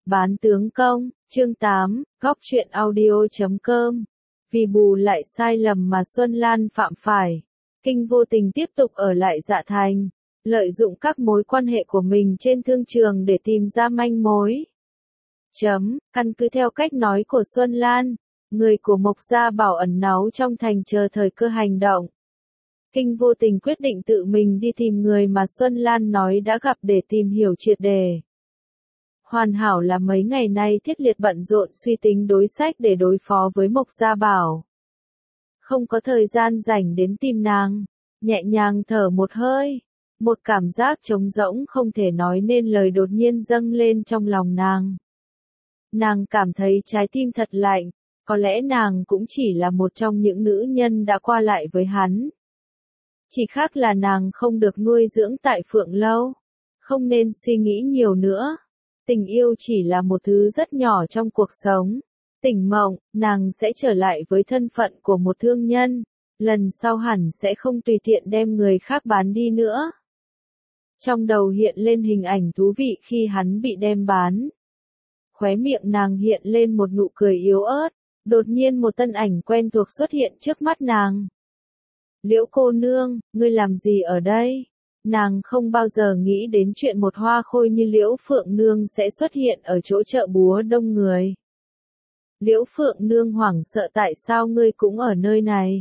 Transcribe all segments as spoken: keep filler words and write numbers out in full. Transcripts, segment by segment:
Bán tướng công, chương tám, góc truyện audio chấm com. Vì bù lại sai lầm mà Xuân Lan phạm phải, Kinh vô tình tiếp tục ở lại Dạ Thành, lợi dụng các mối quan hệ của mình trên thương trường để tìm ra manh mối. Chấm, căn cứ theo cách nói của Xuân Lan, người của Mộc Gia Bảo ẩn náu trong thành chờ thời cơ hành động. Kinh vô tình quyết định tự mình đi tìm người mà Xuân Lan nói đã gặp để tìm hiểu triệt đề. Hoàn hảo là mấy ngày nay Thiết Liệt bận rộn suy tính đối sách để đối phó với Mộc Gia Bảo. Không có thời gian rảnh đến tìm nàng, nhẹ nhàng thở một hơi, một cảm giác trống rỗng không thể nói nên lời đột nhiên dâng lên trong lòng nàng. Nàng cảm thấy trái tim thật lạnh, có lẽ nàng cũng chỉ là một trong những nữ nhân đã qua lại với hắn. Chỉ khác là nàng không được nuôi dưỡng tại Phượng Lâu, không nên suy nghĩ nhiều nữa. Tình yêu chỉ là một thứ rất nhỏ trong cuộc sống. Tỉnh mộng, nàng sẽ trở lại với thân phận của một thương nhân, lần sau hẳn sẽ không tùy tiện đem người khác bán đi nữa. Trong đầu hiện lên hình ảnh thú vị khi hắn bị đem bán. Khóe miệng nàng hiện lên một nụ cười yếu ớt, đột nhiên một thân ảnh quen thuộc xuất hiện trước mắt nàng. Liễu cô nương, ngươi làm gì ở đây? Nàng không bao giờ nghĩ đến chuyện một hoa khôi như Liễu Phượng Nương sẽ xuất hiện ở chỗ chợ búa đông người. Liễu Phượng Nương hoảng sợ tại sao ngươi cũng ở nơi này.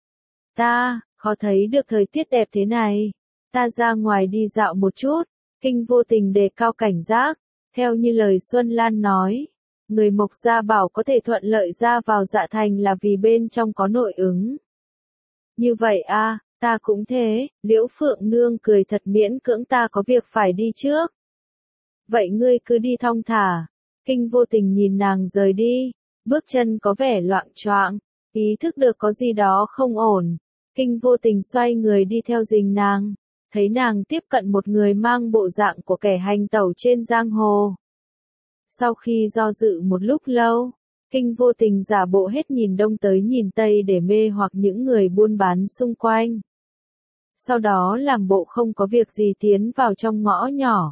Ta, khó thấy được thời tiết đẹp thế này. Ta ra ngoài đi dạo một chút. Kinh vô tình đề cao cảnh giác. Theo như lời Xuân Lan nói, người Mộc Gia Bảo có thể thuận lợi ra vào Dạ Thành là vì bên trong có nội ứng. Như vậy à, ta cũng thế. Liễu Phượng Nương cười thật miễn cưỡng, ta có việc phải đi trước. Vậy ngươi cứ đi thong thả. Kinh vô tình nhìn nàng rời đi, bước chân có vẻ loạng choạng, ý thức được có gì đó không ổn. Kinh vô tình xoay người đi theo rình nàng, thấy nàng tiếp cận một người mang bộ dạng của kẻ hành tẩu trên giang hồ. Sau khi do dự một lúc lâu, Kinh vô tình giả bộ hết nhìn đông tới nhìn tây để mê hoặc những người buôn bán xung quanh. Sau đó làm bộ không có việc gì tiến vào trong ngõ nhỏ.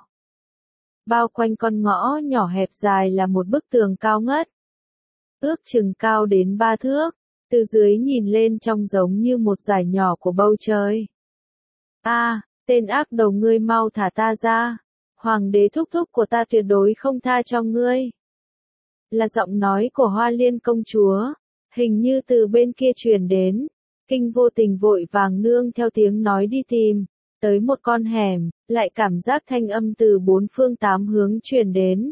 Bao quanh con ngõ nhỏ hẹp dài là một bức tường cao ngất. Ước chừng cao đến ba thước, từ dưới nhìn lên trông giống như một dải nhỏ của bầu trời. A, à, tên ác đầu, ngươi mau thả ta ra. Hoàng đế thúc thúc của ta tuyệt đối không tha cho ngươi. Là giọng nói của Hoa Liên công chúa, hình như từ bên kia truyền đến. Kinh vô tình vội vàng nương theo tiếng nói đi tìm, tới một con hẻm, lại cảm giác thanh âm từ bốn phương tám hướng truyền đến.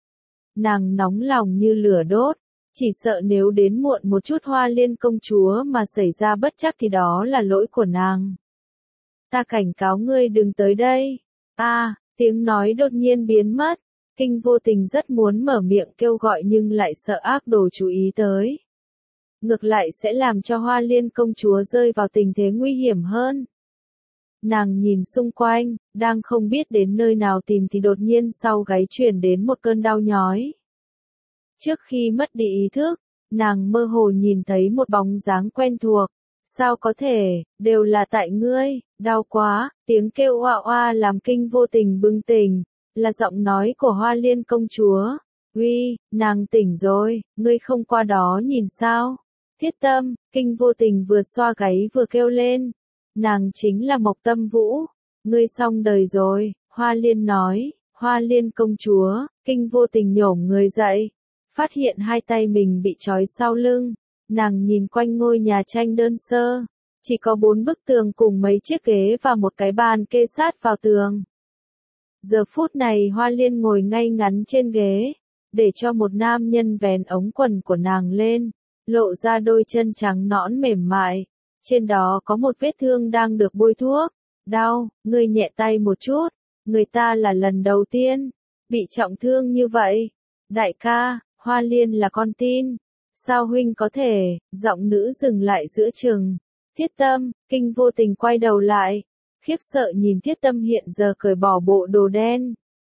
Nàng nóng lòng như lửa đốt, chỉ sợ nếu đến muộn một chút Hoa Liên công chúa mà xảy ra bất trắc thì đó là lỗi của nàng. Ta cảnh cáo ngươi đừng tới đây. A, à, tiếng nói đột nhiên biến mất. Kinh vô tình rất muốn mở miệng kêu gọi nhưng lại sợ ác đồ chú ý tới. Ngược lại sẽ làm cho Hoa Liên công chúa rơi vào tình thế nguy hiểm hơn. Nàng nhìn xung quanh, đang không biết đến nơi nào tìm thì đột nhiên sau gáy truyền đến một cơn đau nhói. Trước khi mất đi ý thức, nàng mơ hồ nhìn thấy một bóng dáng quen thuộc. Sao có thể, đều là tại ngươi, đau quá, tiếng kêu oa oa làm Kinh vô tình bừng tỉnh, là giọng nói của Hoa Liên công chúa. Uy, nàng tỉnh rồi, ngươi không qua đó nhìn sao? Thiết Tâm, Kinh vô tình vừa xoa gáy vừa kêu lên. Nàng chính là Mộc Tâm Vũ. Ngươi xong đời rồi, Hoa Liên nói. Hoa Liên công chúa, Kinh vô tình nhổm người dậy, phát hiện hai tay mình bị trói sau lưng. Nàng nhìn quanh ngôi nhà tranh đơn sơ, chỉ có bốn bức tường cùng mấy chiếc ghế và một cái bàn kê sát vào tường. Giờ phút này Hoa Liên ngồi ngay ngắn trên ghế, để cho một nam nhân vén ống quần của nàng lên, lộ ra đôi chân trắng nõn mềm mại. Trên đó có một vết thương đang được bôi thuốc. Đau, ngươi nhẹ tay một chút, người ta là lần đầu tiên bị trọng thương như vậy. Đại ca, Hoa Liên là con tin. Sao huynh có thể? Giọng nữ dừng lại giữa chừng. Thiết Tâm, Kinh vô tình quay đầu lại, khiếp sợ nhìn Thiết Tâm hiện giờ cởi bỏ bộ đồ đen.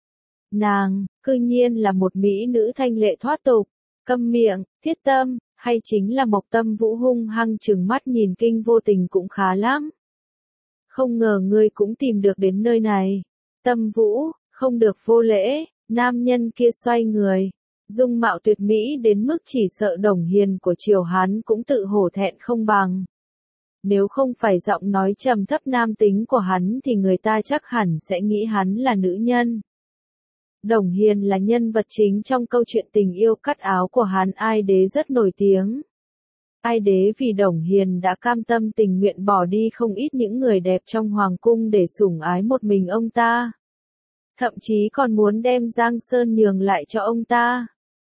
Nàng, cư nhiên là một mỹ nữ thanh lệ thoát tục. Câm miệng, Thiết Tâm, hay chính là Mộc Tâm Vũ hung hăng trừng mắt nhìn Kinh vô tình cũng khá lắm. Không ngờ ngươi cũng tìm được đến nơi này. Tâm Vũ, không được vô lễ, Nam nhân kia xoay người, dung mạo tuyệt mỹ đến mức chỉ sợ Đồng Hiền của triều Hán cũng tự hổ thẹn không bằng. Nếu không phải giọng nói trầm thấp nam tính của hắn thì người ta chắc hẳn sẽ nghĩ hắn là nữ nhân. Đồng Hiền là nhân vật chính trong câu chuyện tình yêu cắt áo của Hán Ai Đế rất nổi tiếng. Ai Đế vì Đồng Hiền đã cam tâm tình nguyện bỏ đi không ít những người đẹp trong hoàng cung để sủng ái một mình ông ta. Thậm chí còn muốn đem Giang Sơn nhường lại cho ông ta.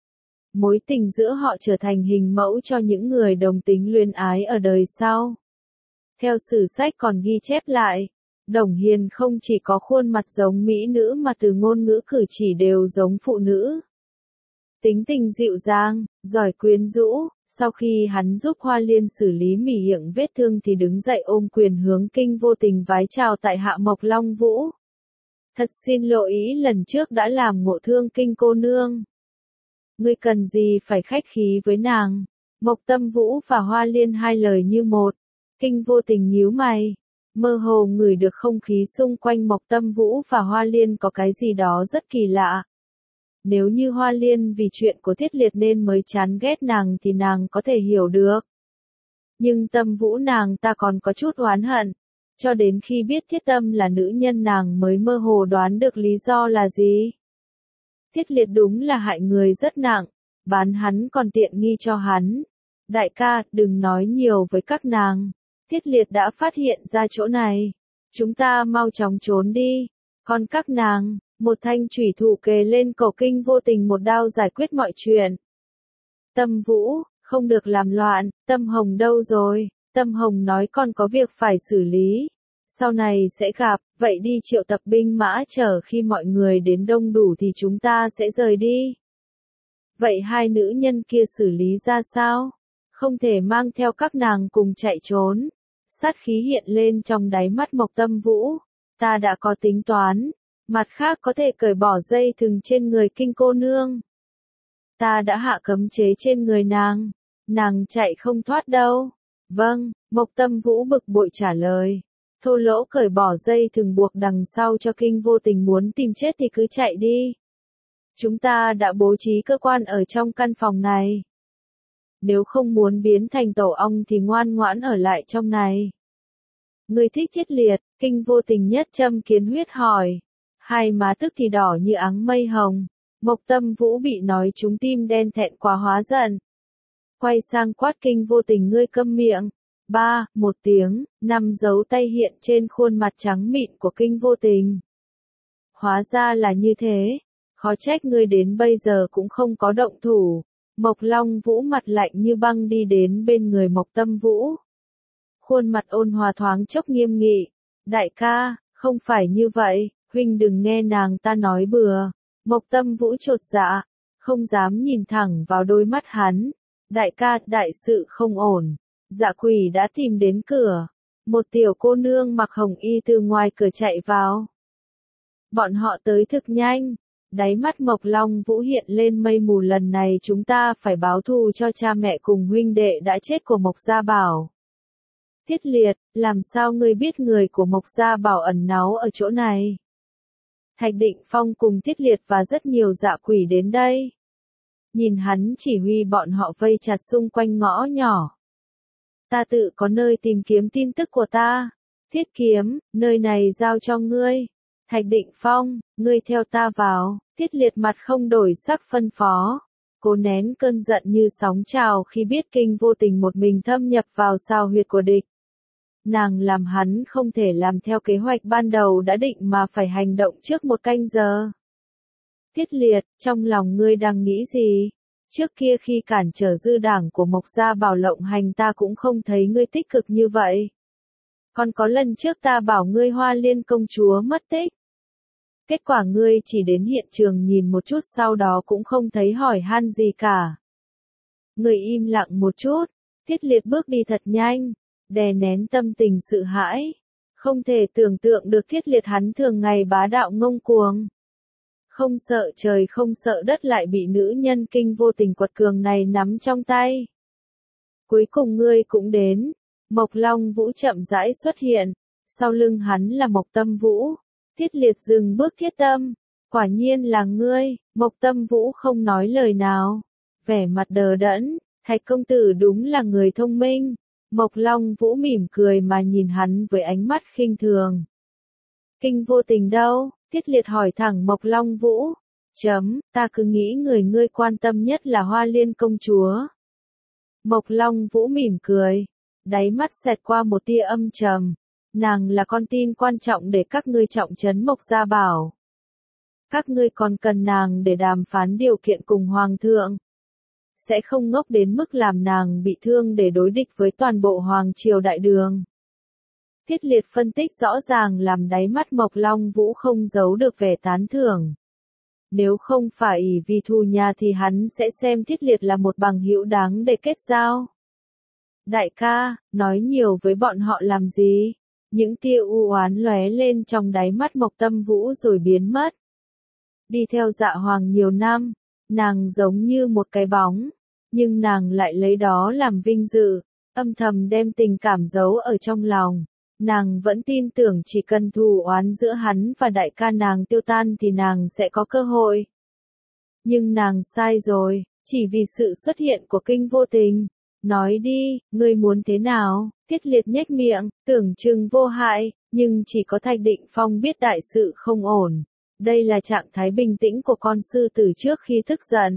Mối tình giữa họ trở thành hình mẫu cho những người đồng tính luyến ái ở đời sau. Theo sử sách còn ghi chép lại, Đồng Hiền không chỉ có khuôn mặt giống mỹ nữ mà từ ngôn ngữ cử chỉ đều giống phụ nữ. Tính tình dịu dàng, giỏi quyến rũ, sau khi hắn giúp Hoa Liên xử lý mỉ miệng vết thương thì đứng dậy ôm quyền hướng Kinh Vô Tình vái chào tại hạ Mộc Long Vũ. Thật xin lỗi lần trước đã làm ngộ thương Kinh cô nương. Ngươi cần gì phải khách khí với nàng? Mộc Tâm Vũ và Hoa Liên hai lời như một. Kinh Vô Tình nhíu mày, mơ hồ ngửi được không khí xung quanh Mộc Tâm Vũ và Hoa Liên có cái gì đó rất kỳ lạ. Nếu như Hoa Liên vì chuyện của Thiết Liệt nên mới chán ghét nàng thì nàng có thể hiểu được. Nhưng Tâm Vũ nàng ta còn có chút oán hận, cho đến khi biết Thiết Tâm là nữ nhân nàng mới mơ hồ đoán được lý do là gì. Thiết Liệt đúng là hại người rất nặng, bán hắn còn tiện nghi cho hắn. Đại ca, đừng nói nhiều với các nàng. Thiết Liệt đã phát hiện ra chỗ này. Chúng ta mau chóng trốn đi. Còn các nàng, một thanh chủy thủ kề lên cổ Kinh Vô Tình một đao giải quyết mọi chuyện. Tâm Vũ, không được làm loạn, Tâm Hồng đâu rồi? Tâm Hồng nói con có việc phải xử lý. Sau này sẽ gặp, vậy đi triệu tập binh mã chờ khi mọi người đến đông đủ thì chúng ta sẽ rời đi. Vậy hai nữ nhân kia xử lý ra sao? Không thể mang theo các nàng cùng chạy trốn. Sát khí hiện lên trong đáy mắt Mộc Tâm Vũ. Ta đã có tính toán. Mặt khác có thể cởi bỏ dây thừng trên người Kinh cô nương. Ta đã hạ cấm chế trên người nàng. Nàng chạy không thoát đâu. Vâng, Mộc Tâm Vũ bực bội trả lời. Thô lỗ cởi bỏ dây thừng buộc đằng sau cho Kinh Vô Tình muốn tìm chết thì cứ chạy đi. Chúng ta đã bố trí cơ quan ở trong căn phòng này. Nếu không muốn biến thành tổ ong thì ngoan ngoãn ở lại trong này. Người thích Thiết Liệt, Kinh Vô Tình nhất châm kiến huyết hỏi. Hai má tức thì đỏ như áng mây hồng. Mộc Tâm Vũ bị nói trúng tim đen thẹn quá hóa giận. Quay sang quát Kinh Vô Tình ngươi câm miệng. Ba, một tiếng, năm dấu tay hiện trên khuôn mặt trắng mịn của Kinh Vô Tình. Hóa ra là như thế. Khó trách ngươi đến bây giờ cũng không có động thủ. Mộc Long Vũ mặt lạnh như băng đi đến bên người Mộc Tâm Vũ. Khuôn mặt ôn hòa thoáng chốc nghiêm nghị. Đại ca, không phải như vậy, huynh đừng nghe nàng ta nói bừa. Mộc Tâm Vũ chột dạ, không dám nhìn thẳng vào đôi mắt hắn. Đại ca, đại sự không ổn. Dạ quỷ đã tìm đến cửa. Một tiểu cô nương mặc hồng y từ ngoài cửa chạy vào. Bọn họ tới thực nhanh. Đáy mắt Mộc Long Vũ hiện lên mây mù lần này chúng ta phải báo thù cho cha mẹ cùng huynh đệ đã chết của Mộc Gia Bảo. Thiết Liệt, làm sao ngươi biết người của Mộc Gia Bảo ẩn náu ở chỗ này? Thạch Định Phong cùng Thiết Liệt và rất nhiều dạ quỷ đến đây. Nhìn hắn chỉ huy bọn họ vây chặt xung quanh ngõ nhỏ. Ta tự có nơi tìm kiếm tin tức của ta. Thiết Kiếm, nơi này giao cho ngươi. Thạch Định Phong, ngươi theo ta vào. Thiết Liệt mặt không đổi sắc phân phó. Cố nén cơn giận như sóng trào khi biết Kinh Vô Tình một mình thâm nhập vào sao huyệt của địch. Nàng làm hắn không thể làm theo kế hoạch ban đầu đã định mà phải hành động trước một canh giờ. Thiết Liệt, trong lòng ngươi đang nghĩ gì? Trước kia khi cản trở dư đảng của Mộc Gia Bảo lộng hành ta cũng không thấy ngươi tích cực như vậy. Còn có lần trước ta bảo ngươi Hoa Liên công chúa mất tích. Kết quả ngươi chỉ đến hiện trường nhìn một chút sau đó cũng không thấy hỏi han gì cả. Ngươi im lặng một chút. Thiết Liệt bước đi thật nhanh, đè nén tâm tình sợ hãi. Không thể tưởng tượng được Thiết Liệt hắn thường ngày bá đạo ngông cuồng. Không sợ trời không sợ đất lại bị nữ nhân Kinh Vô Tình quật cường này nắm trong tay. Cuối cùng ngươi cũng đến. Mộc Long Vũ chậm rãi xuất hiện. Sau lưng hắn là Mộc Tâm Vũ. Thiết Liệt dừng bước Thiết Tâm. Quả nhiên là ngươi, Mộc Tâm Vũ không nói lời nào. Vẻ mặt đờ đẫn, Thạch công tử đúng là người thông minh. Mộc Long Vũ mỉm cười mà nhìn hắn với ánh mắt khinh thường. Kinh Vô Tình đâu? Tiết Liệt hỏi thẳng Mộc Long Vũ. Chấm, ta cứ nghĩ người ngươi quan tâm nhất là Hoa Liên công chúa. Mộc Long Vũ mỉm cười, đáy mắt xẹt qua một tia âm trầm. Nàng là con tin quan trọng để các ngươi trọng trấn Mộc Gia Bảo. Các ngươi còn cần nàng để đàm phán điều kiện cùng Hoàng thượng. Sẽ không ngốc đến mức làm nàng bị thương để đối địch với toàn bộ Hoàng triều đại đường. Tiết Liệt phân tích rõ ràng làm đáy mắt Mộc Long Vũ không giấu được vẻ tán thưởng. Nếu không phải vì thù nhà thì hắn sẽ xem Tiết Liệt là một bằng hữu đáng để kết giao. Đại ca, nói nhiều với bọn họ làm gì? Những tia u oán lóe lên trong đáy mắt Mộc Tâm Vũ rồi biến mất. Đi theo Dạ Hoàng nhiều năm, nàng giống như một cái bóng, nhưng nàng lại lấy đó làm vinh dự, âm thầm đem tình cảm giấu ở trong lòng. Nàng vẫn tin tưởng chỉ cần thù oán giữa hắn và đại ca nàng tiêu tan thì nàng sẽ có cơ hội. Nhưng nàng sai rồi, chỉ vì sự xuất hiện của Kinh Vô Tình. Nói đi, ngươi muốn thế nào? Tiết Liệt nhếch miệng, tưởng chừng vô hại, nhưng chỉ có Thạch Định Phong biết đại sự không ổn. Đây là trạng thái bình tĩnh của con sư tử trước khi tức giận.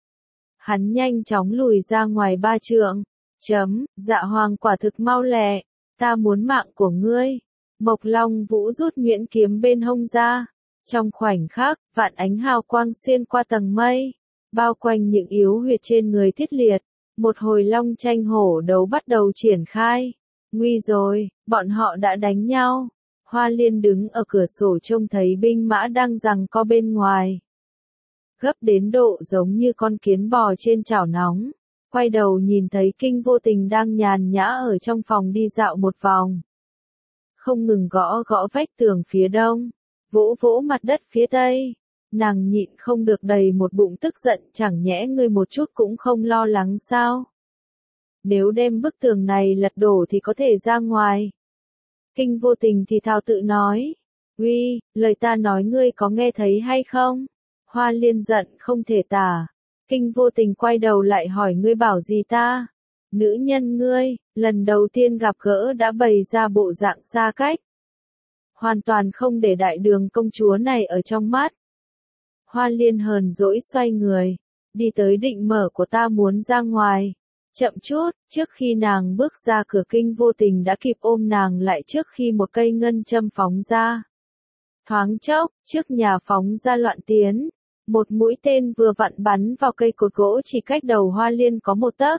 Hắn nhanh chóng lùi ra ngoài ba trượng. Chấm, Dạ Hoàng quả thực mau lẹ. Ta muốn mạng của ngươi. Mộc Long Vũ rút nhuyễn kiếm bên hông ra. Trong khoảnh khắc, vạn ánh hào quang xuyên qua tầng mây, bao quanh những yếu huyệt trên người Tiết Liệt. Một hồi long tranh hổ đấu bắt đầu triển khai. Nguy rồi, bọn họ đã đánh nhau. Hoa Liên đứng ở cửa sổ trông thấy binh mã đang giằng co bên ngoài. Gấp đến độ giống như con kiến bò trên chảo nóng. Quay đầu nhìn thấy Kinh Vô Tình đang nhàn nhã ở trong phòng đi dạo một vòng. Không ngừng gõ gõ vách tường phía đông, vỗ vỗ mặt đất phía tây. Nàng nhịn không được đầy một bụng tức giận, chẳng nhẽ ngươi một chút cũng không lo lắng sao? Nếu đem bức tường này lật đổ thì có thể ra ngoài. Kinh Vô Tình thì thào tự nói. Uy, lời ta nói ngươi có nghe thấy hay không? Hoa Liên giận không thể tả. Kinh Vô Tình quay đầu lại hỏi ngươi bảo gì ta? Nữ nhân ngươi, lần đầu tiên gặp gỡ đã bày ra bộ dạng xa cách. Hoàn toàn không để đại đường công chúa này ở trong mắt. Hoa Liên hờn dỗi xoay người, đi tới định mở của ta muốn ra ngoài. Chậm chút, trước khi nàng bước ra cửa Kinh Vô Tình đã kịp ôm nàng lại trước khi một cây ngân châm phóng ra. Thoáng chốc, trước nhà phóng ra loạn tiến. Một mũi tên vừa vặn bắn vào cây cột gỗ chỉ cách đầu Hoa Liên có một tấc.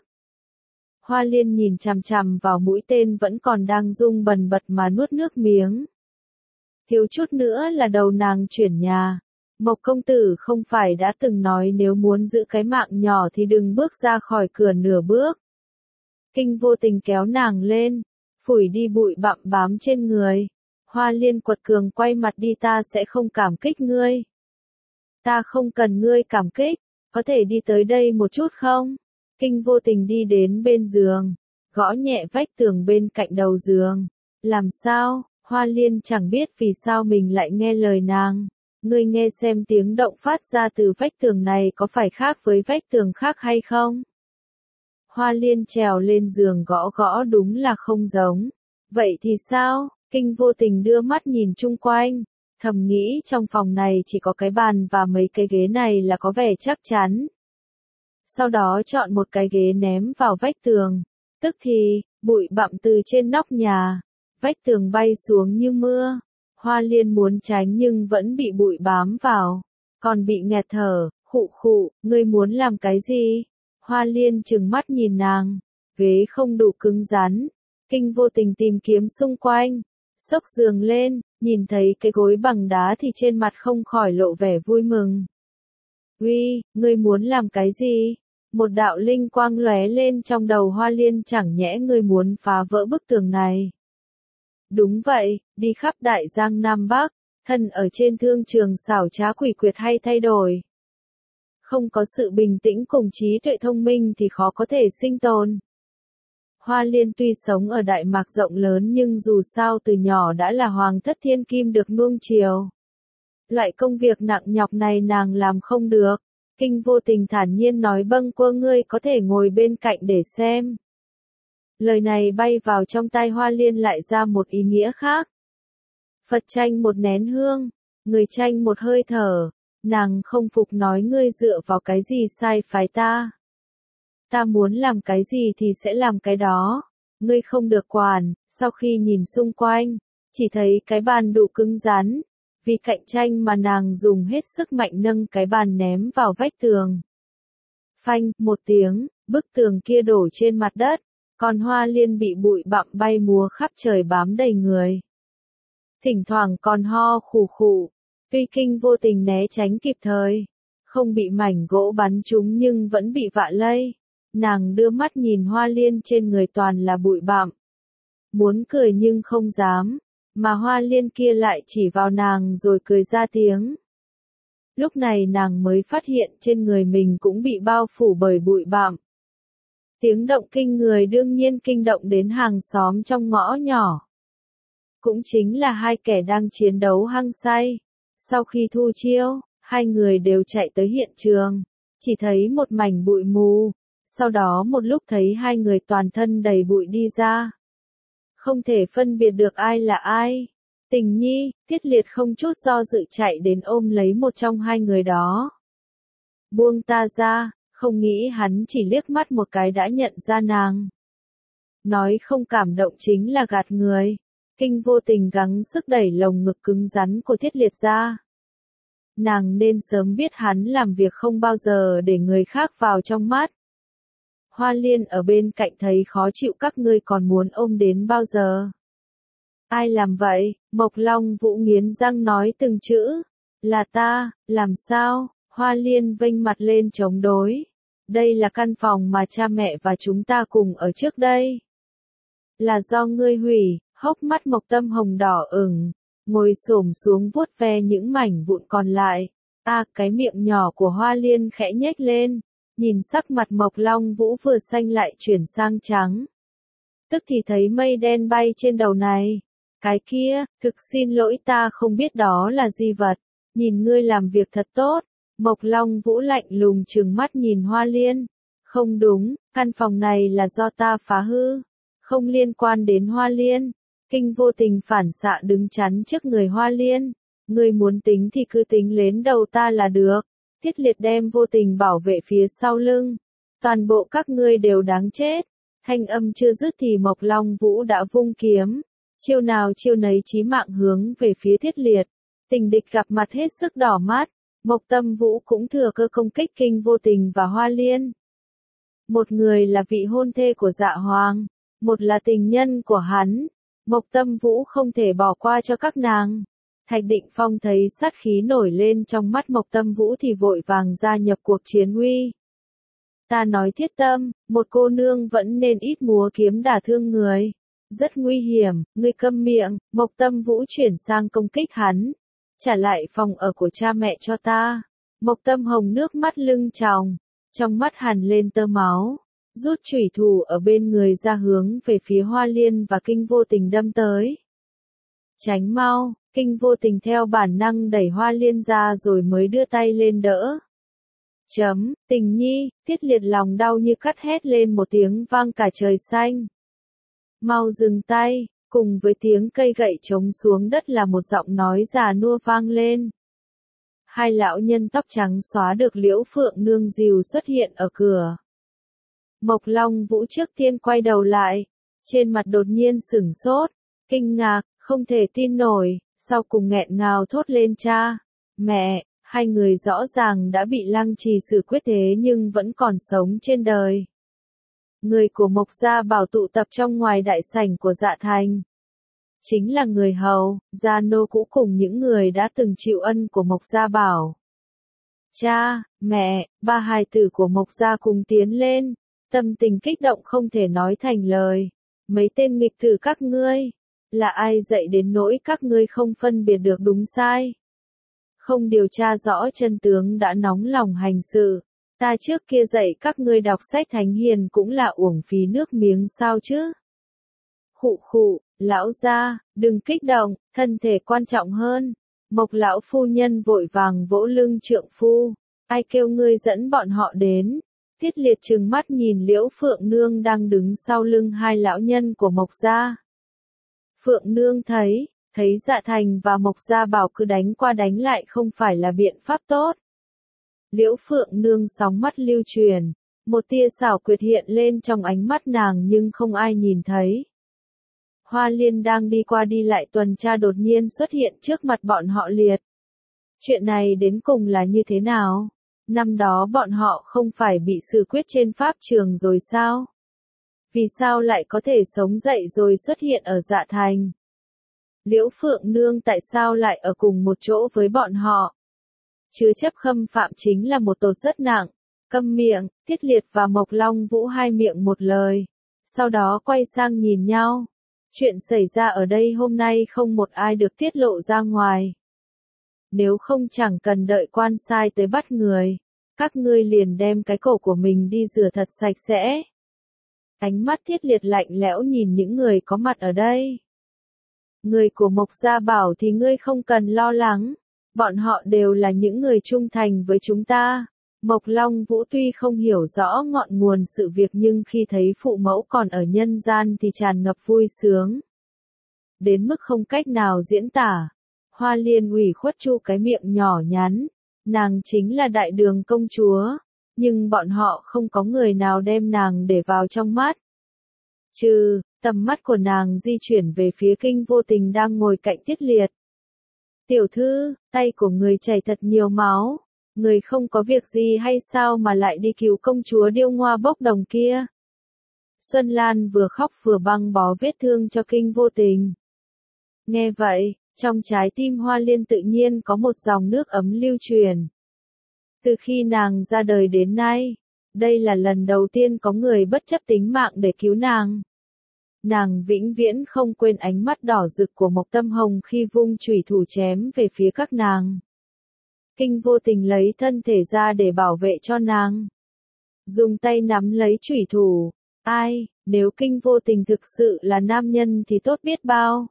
Hoa Liên nhìn chằm chằm vào mũi tên vẫn còn đang rung bần bật mà nuốt nước miếng. Thiếu chút nữa là đầu nàng chuyển nhà. Mộc công tử không phải đã từng nói nếu muốn giữ cái mạng nhỏ thì đừng bước ra khỏi cửa nửa bước. Kinh Vô Tình kéo nàng lên, phủi đi bụi bặm bám trên người. Hoa Liên quật cường quay mặt đi, ta sẽ không cảm kích ngươi. Ta không cần ngươi cảm kích, có thể đi tới đây một chút không? Kinh Vô Tình đi đến bên giường, gõ nhẹ vách tường bên cạnh đầu giường. Làm sao? Hoa Liên chẳng biết vì sao mình lại nghe lời nàng. Ngươi nghe xem tiếng động phát ra từ vách tường này có phải khác với vách tường khác hay không? Hoa Liên trèo lên giường gõ gõ đúng là không giống. Vậy thì sao? Kinh Vô Tình đưa mắt nhìn chung quanh. Thầm nghĩ trong phòng này chỉ có cái bàn và mấy cái ghế này là có vẻ chắc chắn. Sau đó chọn một cái ghế ném vào vách tường. Tức thì, bụi bặm từ trên nóc nhà. Vách tường bay xuống như mưa. Hoa Liên muốn tránh nhưng vẫn bị bụi bám vào. Còn bị nghẹt thở, khụ khụ, ngươi muốn làm cái gì? Hoa Liên trừng mắt nhìn nàng. Ghế không đủ cứng rắn. Kinh Vô Tình tìm kiếm xung quanh. Xốc giường lên, nhìn thấy cái gối bằng đá thì trên mặt không khỏi lộ vẻ vui mừng. Uy, ngươi muốn làm cái gì? Một đạo linh quang lóe lên trong đầu Hoa Liên, chẳng nhẽ ngươi muốn phá vỡ bức tường này. Đúng vậy, đi khắp đại giang Nam Bắc, thân ở trên thương trường xảo trá quỷ quyệt hay thay đổi. Không có sự bình tĩnh cùng trí tuệ thông minh thì khó có thể sinh tồn. Hoa Liên tuy sống ở Đại Mạc rộng lớn nhưng dù sao từ nhỏ đã là hoàng thất thiên kim được nuông chiều. Loại công việc nặng nhọc này nàng làm không được. Kinh Vô Tình thản nhiên nói bâng quơ ngươi có thể ngồi bên cạnh để xem. Lời này bay vào trong tai Hoa Liên lại ra một ý nghĩa khác. Phật tranh một nén hương, người tranh một hơi thở, nàng không phục nói ngươi dựa vào cái gì sai phái ta. Ta muốn làm cái gì thì sẽ làm cái đó, ngươi không được quản. Sau khi nhìn xung quanh, chỉ thấy cái bàn đủ cứng rắn, vì cạnh tranh mà nàng dùng hết sức mạnh nâng cái bàn ném vào vách tường. Phanh, một tiếng, bức tường kia đổ trên mặt đất, còn Hoa Liên bị bụi bặm bay múa khắp trời bám đầy người. Thỉnh thoảng còn ho khủ khủ, tuy Kinh Vô Tình né tránh kịp thời, không bị mảnh gỗ bắn trúng nhưng vẫn bị vạ lây. Nàng đưa mắt nhìn Hoa Liên trên người toàn là bụi bặm. Muốn cười nhưng không dám, mà Hoa Liên kia lại chỉ vào nàng rồi cười ra tiếng. Lúc này nàng mới phát hiện trên người mình cũng bị bao phủ bởi bụi bặm. Tiếng động kinh người đương nhiên kinh động đến hàng xóm trong ngõ nhỏ. Cũng chính là hai kẻ đang chiến đấu hăng say. Sau khi thu chiêu, hai người đều chạy tới hiện trường, chỉ thấy một mảnh bụi mù. Sau đó một lúc thấy hai người toàn thân đầy bụi đi ra. Không thể phân biệt được ai là ai. Tình Nhi, Tiết Liệt không chút do dự chạy đến ôm lấy một trong hai người đó. Buông ta ra, không nghĩ hắn chỉ liếc mắt một cái đã nhận ra nàng. Nói không cảm động chính là gạt người. Kinh Vô Tình gắng sức đẩy lồng ngực cứng rắn của Tiết Liệt ra. Nàng nên sớm biết hắn làm việc không bao giờ để người khác vào trong mắt. Hoa Liên ở bên cạnh thấy khó chịu các ngươi còn muốn ôm đến bao giờ. Ai làm vậy? Mộc Long Vũ nghiến răng nói từng chữ. Là ta, làm sao? Hoa Liên vênh mặt lên chống đối. Đây là căn phòng mà cha mẹ và chúng ta cùng ở trước đây. Là do ngươi hủy, hốc mắt Mộc Tâm Hồng đỏ ửng, ngồi xổm xuống vuốt ve những mảnh vụn còn lại. A, à, cái miệng nhỏ của Hoa Liên khẽ nhếch lên. Nhìn sắc mặt Mộc Long Vũ vừa xanh lại chuyển sang trắng. Tức thì thấy mây đen bay trên đầu này. Cái kia, thực xin lỗi ta không biết đó là gì vật. Nhìn ngươi làm việc thật tốt. Mộc Long Vũ lạnh lùng trừng mắt nhìn Hoa Liên. Không đúng, căn phòng này là do ta phá hư. Không liên quan đến Hoa Liên. Kinh Vô Tình phản xạ đứng chắn trước người Hoa Liên. Ngươi muốn tính thì cứ tính lên đầu ta là được. Tiết Liệt đem Vô Tình bảo vệ phía sau lưng. Toàn bộ các ngươi đều đáng chết. Thanh âm chưa dứt thì Mộc Long Vũ đã vung kiếm. Chiêu nào chiêu nấy chí mạng hướng về phía Tiết Liệt. Tình địch gặp mặt hết sức đỏ mắt. Mộc Tâm Vũ cũng thừa cơ công kích Kinh Vô Tình và Hoa Liên. Một người là vị hôn thê của Dạ Hoàng. Một là tình nhân của hắn. Mộc Tâm Vũ không thể bỏ qua cho các nàng. Thạch Định Phong thấy sát khí nổi lên trong mắt Mộc Tâm Vũ thì vội vàng gia nhập cuộc chiến uy. Ta nói Thiết Tâm, một cô nương vẫn nên ít múa kiếm đả thương người. Rất nguy hiểm, ngươi câm miệng. Mộc Tâm Vũ chuyển sang công kích hắn. Trả lại phòng ở của cha mẹ cho ta. Mộc Tâm Hồng nước mắt lưng tròng, trong mắt hằn lên tơ máu. Rút chủy thủ ở bên người ra hướng về phía Hoa Liên và Kinh Vô Tình đâm tới. Tránh mau. Kinh Vô Tình theo bản năng đẩy Hoa Liên ra rồi mới đưa tay lên đỡ. Chấm, Tình Nhi, Tiết Liệt lòng đau như cắt hét lên một tiếng vang cả trời xanh. Mau dừng tay, cùng với tiếng cây gậy trống xuống đất là một giọng nói già nua vang lên. Hai lão nhân tóc trắng xóa được Liễu Phượng Nương dìu xuất hiện ở cửa. Mộc Long Vũ trước tiên quay đầu lại, trên mặt đột nhiên sửng sốt, kinh ngạc, không thể tin nổi. Sau cùng nghẹn ngào thốt lên cha, mẹ, hai người rõ ràng đã bị Lăng Trì xử quyết thế nhưng vẫn còn sống trên đời. Người của Mộc Gia Bảo tụ tập trong ngoài đại sảnh của Dạ Thành. Chính là người hầu, gia nô cũ cùng những người đã từng chịu ân của Mộc Gia Bảo. Cha, mẹ, ba hài tử của Mộc Gia cùng tiến lên, tâm tình kích động không thể nói thành lời. Mấy tên nghịch tử các ngươi. Là ai dạy đến nỗi các ngươi không phân biệt được đúng sai? Không điều tra rõ chân tướng đã nóng lòng hành sự. Ta trước kia dạy các ngươi đọc sách thánh hiền cũng là uổng phí nước miếng sao chứ? Khụ khụ, lão gia, đừng kích động, thân thể quan trọng hơn. Mộc lão phu nhân vội vàng vỗ lưng trượng phu, ai kêu ngươi dẫn bọn họ đến. Tiết Liệt trừng mắt nhìn Liễu Phượng Nương đang đứng sau lưng hai lão nhân của Mộc gia. Phượng Nương thấy, thấy Dạ Thành và Mộc gia bảo cứ đánh qua đánh lại không phải là biện pháp tốt. Liễu Phượng Nương sóng mắt lưu truyền, một tia xảo quyệt hiện lên trong ánh mắt nàng nhưng không ai nhìn thấy. Hoa Liên đang đi qua đi lại tuần tra đột nhiên xuất hiện trước mặt bọn họ Liệt. Chuyện này đến cùng là như thế nào? Năm đó bọn họ không phải bị xử quyết trên pháp trường rồi sao? Vì sao lại có thể sống dậy rồi xuất hiện ở Dạ Thành? Liễu Phượng Nương tại sao lại ở cùng một chỗ với bọn họ? Chứa chấp khâm phạm chính là một tột rất nặng. Câm miệng, Tiết Liệt và Mộc Long Vũ hai miệng một lời. Sau đó quay sang nhìn nhau. Chuyện xảy ra ở đây hôm nay không một ai được tiết lộ ra ngoài. Nếu không chẳng cần đợi quan sai tới bắt người. Các ngươi liền đem cái cổ của mình đi rửa thật sạch sẽ. Ánh mắt Tiết Liệt lạnh lẽo nhìn những người có mặt ở đây. Người của Mộc gia bảo thì ngươi không cần lo lắng. Bọn họ đều là những người trung thành với chúng ta. Mộc Long Vũ tuy không hiểu rõ ngọn nguồn sự việc nhưng khi thấy phụ mẫu còn ở nhân gian thì tràn ngập vui sướng. Đến mức không cách nào diễn tả. Hoa Liên ủy khuất chu cái miệng nhỏ nhắn. Nàng chính là đại đường công chúa. Nhưng bọn họ không có người nào đem nàng để vào trong mắt. Trừ, tầm mắt của nàng di chuyển về phía Kinh Vô Tình đang ngồi cạnh Tiết Liệt. Tiểu thư, tay của người chảy thật nhiều máu. Người không có việc gì hay sao mà lại đi cứu công chúa điêu ngoa bốc đồng kia? Xuân Lan vừa khóc vừa băng bó vết thương cho Kinh Vô Tình. Nghe vậy, trong trái tim Hoa Liên tự nhiên có một dòng nước ấm lưu truyền. Từ khi nàng ra đời đến nay, đây là lần đầu tiên có người bất chấp tính mạng để cứu nàng. Nàng vĩnh viễn không quên ánh mắt đỏ rực của Mộc Tâm Hồng khi vung chủy thủ chém về phía các nàng. Kinh Vô Tình lấy thân thể ra để bảo vệ cho nàng. Dùng tay nắm lấy chủy thủ. Ai, nếu Kinh Vô Tình thực sự là nam nhân thì tốt biết bao.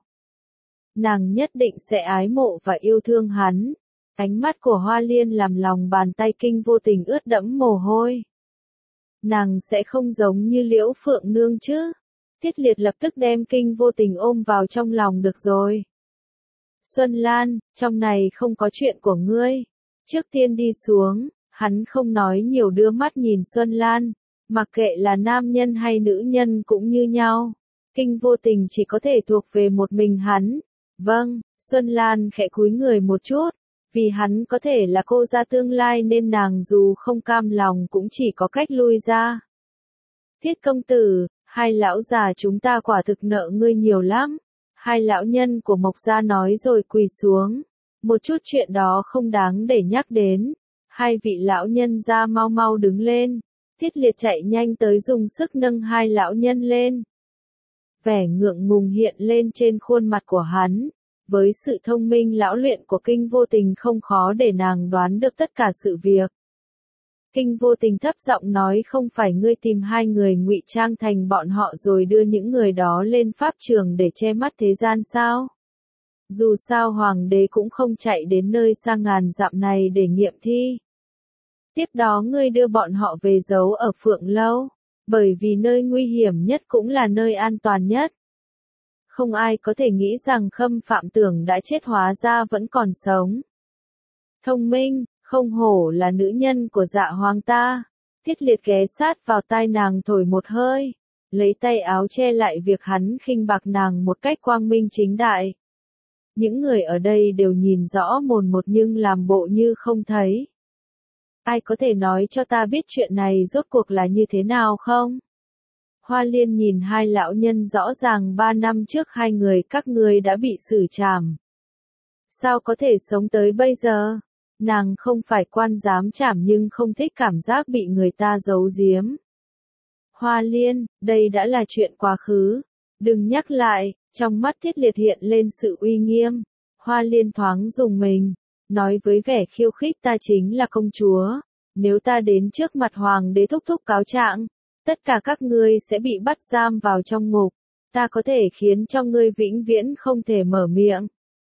Nàng nhất định sẽ ái mộ và yêu thương hắn. Ánh mắt của Hoa Liên làm lòng bàn tay Kinh Vô Tình ướt đẫm mồ hôi. Nàng sẽ không giống như Liễu Phượng Nương chứ. Tiết Liệt lập tức đem Kinh Vô Tình ôm vào trong lòng được rồi. Xuân Lan, trong này không có chuyện của ngươi. Trước tiên đi xuống, hắn không nói nhiều đưa mắt nhìn Xuân Lan. Mặc kệ là nam nhân hay nữ nhân cũng như nhau. Kinh Vô Tình chỉ có thể thuộc về một mình hắn. Vâng, Xuân Lan khẽ cúi người một chút. Vì hắn có thể là cô gia tương lai nên nàng dù không cam lòng cũng chỉ có cách lui ra. Tiết công tử, hai lão già chúng ta quả thực nợ ngươi nhiều lắm. Hai lão nhân của Mộc gia nói rồi quỳ xuống. Một chút chuyện đó không đáng để nhắc đến. Hai vị lão nhân gia mau mau đứng lên. Tiết Liệt chạy nhanh tới dùng sức nâng hai lão nhân lên. Vẻ ngượng ngùng hiện lên trên khuôn mặt của hắn. Với sự thông minh lão luyện của Kinh Vô Tình không khó để nàng đoán được tất cả sự việc. Kinh Vô Tình thấp giọng nói không phải ngươi tìm hai người ngụy trang thành bọn họ rồi đưa những người đó lên pháp trường để che mắt thế gian sao? Dù sao hoàng đế cũng không chạy đến nơi xa ngàn dặm này để nghiệm thi. Tiếp đó ngươi đưa bọn họ về giấu ở Phượng Lâu, bởi vì nơi nguy hiểm nhất cũng là nơi an toàn nhất. Không ai có thể nghĩ rằng Khâm Phạm Tưởng đã chết hóa ra vẫn còn sống. Thông minh, không hổ là nữ nhân của Dạ Hoàng ta. Tiết Liệt ghé sát vào tai nàng thổi một hơi, lấy tay áo che lại việc hắn khinh bạc nàng một cách quang minh chính đại. Những người ở đây đều nhìn rõ mồn một nhưng làm bộ như không thấy. Ai có thể nói cho ta biết chuyện này rốt cuộc là như thế nào không? Hoa Liên nhìn hai lão nhân rõ ràng ba năm trước hai người các ngươi đã bị xử trảm. Sao có thể sống tới bây giờ? Nàng không phải quan giám trảm nhưng không thích cảm giác bị người ta giấu giếm. Hoa Liên, đây đã là chuyện quá khứ. Đừng nhắc lại, trong mắt Tiết Liệt hiện lên sự uy nghiêm. Hoa Liên thoáng dùng mình, nói với vẻ khiêu khích ta chính là công chúa. Nếu ta đến trước mặt hoàng đế thúc thúc cáo trạng, tất cả các ngươi sẽ bị bắt giam vào trong ngục. Ta có thể khiến cho ngươi vĩnh viễn không thể mở miệng.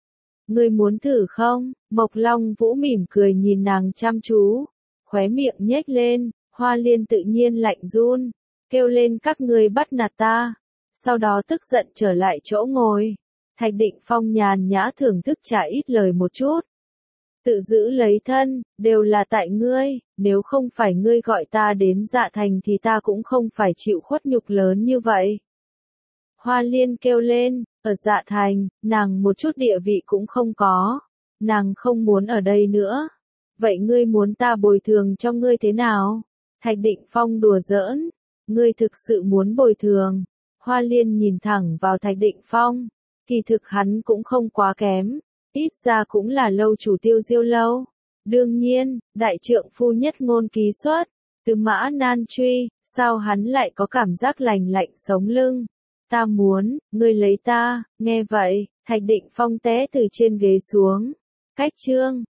Ngươi muốn thử không? Mộc Long Vũ mỉm cười nhìn nàng chăm chú, khóe miệng nhếch lên, Hoa Liên tự nhiên lạnh run, kêu lên các ngươi bắt nạt ta, sau đó tức giận trở lại chỗ ngồi. Thạch Định Phong nhàn nhã thưởng thức trà ít lời một chút. Tự giữ lấy thân, đều là tại ngươi, nếu không phải ngươi gọi ta đến Dạ Thành thì ta cũng không phải chịu khuất nhục lớn như vậy. Hoa Liên kêu lên, ở Dạ Thành, nàng một chút địa vị cũng không có, nàng không muốn ở đây nữa. Vậy ngươi muốn ta bồi thường cho ngươi thế nào? Thạch Định Phong đùa giỡn, ngươi thực sự muốn bồi thường. Hoa Liên nhìn thẳng vào Thạch Định Phong, kỳ thực hắn cũng không quá kém, ít ra cũng là lâu chủ Tiêu Diêu lâu. Đương nhiên, đại trượng phu nhất ngôn ký xuất, Tư Mã Nan Truy, sao hắn lại có cảm giác lành lạnh sống lưng? Ta muốn, ngươi lấy ta, nghe vậy, Thạch Định Phong té từ trên ghế xuống. Cách chương